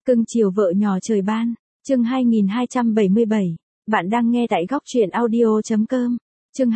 Cưng chiều vợ nhỏ trời ban, chương 2277, bạn đang nghe tại góc truyện audio.com. Chương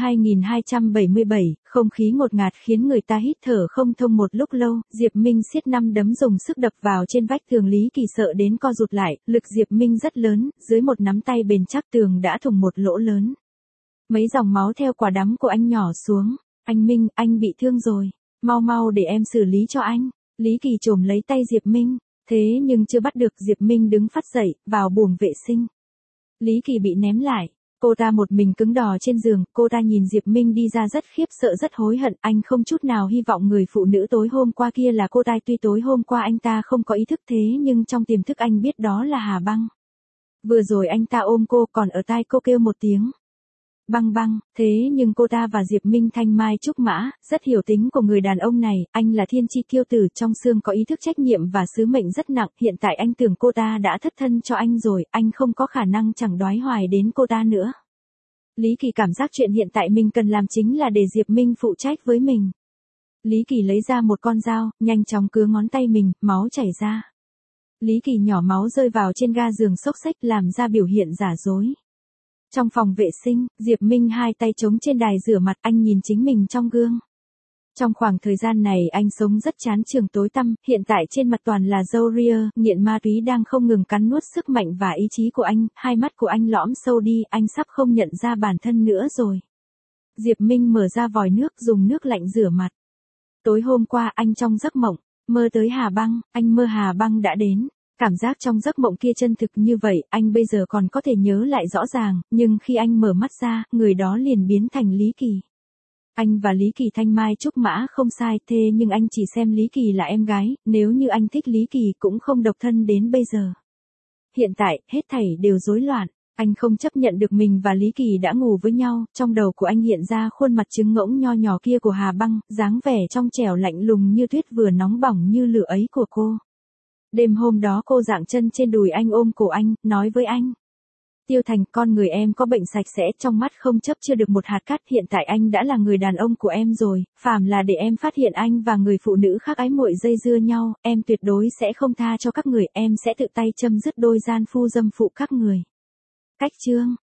2277, không khí ngột ngạt khiến người ta hít thở không thông một lúc lâu, Diệp Minh siết năm đấm dùng sức đập vào trên vách tường. Lý Kỳ sợ đến co rụt lại, lực Diệp Minh rất lớn, dưới một nắm tay bền chắc tường đã thủng một lỗ lớn. Mấy dòng máu theo quả đấm của anh nhỏ xuống. Anh Minh, anh bị thương rồi, mau mau để em xử lý cho anh. Lý Kỳ chồm lấy tay Diệp Minh, thế nhưng chưa bắt được. Diệp Minh đứng phắt dậy, vào buồng vệ sinh. Lý Kỳ bị ném lại. Cô ta một mình cứng đò trên giường, cô ta nhìn Diệp Minh đi ra rất khiếp sợ rất hối hận, anh không chút nào hy vọng người phụ nữ tối hôm qua kia là cô ta. Tuy tối hôm qua anh ta không có ý thức thế nhưng trong tiềm thức anh biết đó là Hà Băng. Vừa rồi anh ta ôm cô còn ở tai cô kêu một tiếng Băng Băng, thế nhưng cô ta và Diệp Minh thanh mai trúc mã, rất hiểu tính của người đàn ông này, anh là thiên chi kiêu tử trong xương có ý thức trách nhiệm và sứ mệnh rất nặng, hiện tại anh tưởng cô ta đã thất thân cho anh rồi, anh không có khả năng chẳng đoái hoài đến cô ta nữa. Lý Kỳ cảm giác chuyện hiện tại mình cần làm chính là để Diệp Minh phụ trách với mình. Lý Kỳ lấy ra một con dao, nhanh chóng cứa ngón tay mình, máu chảy ra. Lý Kỳ nhỏ máu rơi vào trên ga giường xốc xếch làm ra biểu hiện giả dối. Trong phòng vệ sinh, Diệp Minh hai tay chống trên đài rửa mặt, anh nhìn chính mình trong gương. Trong khoảng thời gian này anh sống rất chán trường tối tăm, hiện tại trên mặt toàn là râu ria, nghiện ma túy đang không ngừng cắn nuốt sức mạnh và ý chí của anh, hai mắt của anh lõm sâu đi, anh sắp không nhận ra bản thân nữa rồi. Diệp Minh mở ra vòi nước dùng nước lạnh rửa mặt. Tối hôm qua anh trong giấc mộng, mơ tới Hà Băng, anh mơ Hà Băng đã đến. Cảm giác trong giấc mộng kia chân thực như vậy, anh bây giờ còn có thể nhớ lại rõ ràng, nhưng khi anh mở mắt ra, người đó liền biến thành Lý Kỳ. Anh và Lý Kỳ thanh mai trúc mã không sai, thế nhưng anh chỉ xem Lý Kỳ là em gái, nếu như anh thích Lý Kỳ cũng không độc thân đến bây giờ. Hiện tại, hết thảy đều rối loạn, anh không chấp nhận được mình và Lý Kỳ đã ngủ với nhau, trong đầu của anh hiện ra khuôn mặt trứng ngỗng nho nhỏ kia của Hà Băng, dáng vẻ trong trẻo lạnh lùng như tuyết vừa nóng bỏng như lửa ấy của cô. Đêm hôm đó cô dạng chân trên đùi anh ôm cổ anh, nói với anh. Tiêu Thành, con người em có bệnh sạch sẽ, trong mắt không chấp chưa được một hạt cát, hiện tại anh đã là người đàn ông của em rồi, phàm là để em phát hiện anh và người phụ nữ khác ái muội dây dưa nhau, em tuyệt đối sẽ không tha cho các người, em sẽ tự tay chấm dứt đôi gian phu dâm phụ các người. Cách chương